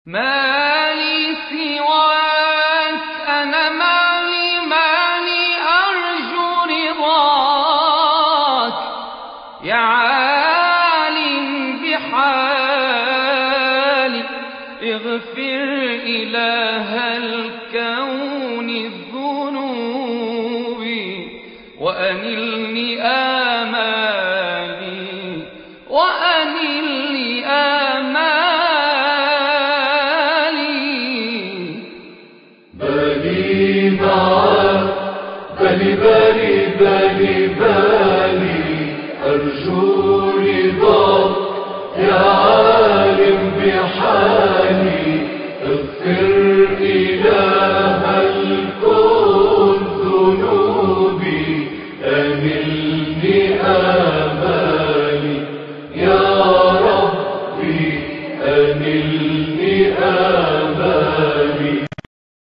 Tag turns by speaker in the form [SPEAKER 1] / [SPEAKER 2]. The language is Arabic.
[SPEAKER 1] ما لي سواك أنا مالي أرجو رضاك يا عالم بحالي اغفر إله الكون الذنوب وأنلني آمالي
[SPEAKER 2] بالي معك بالي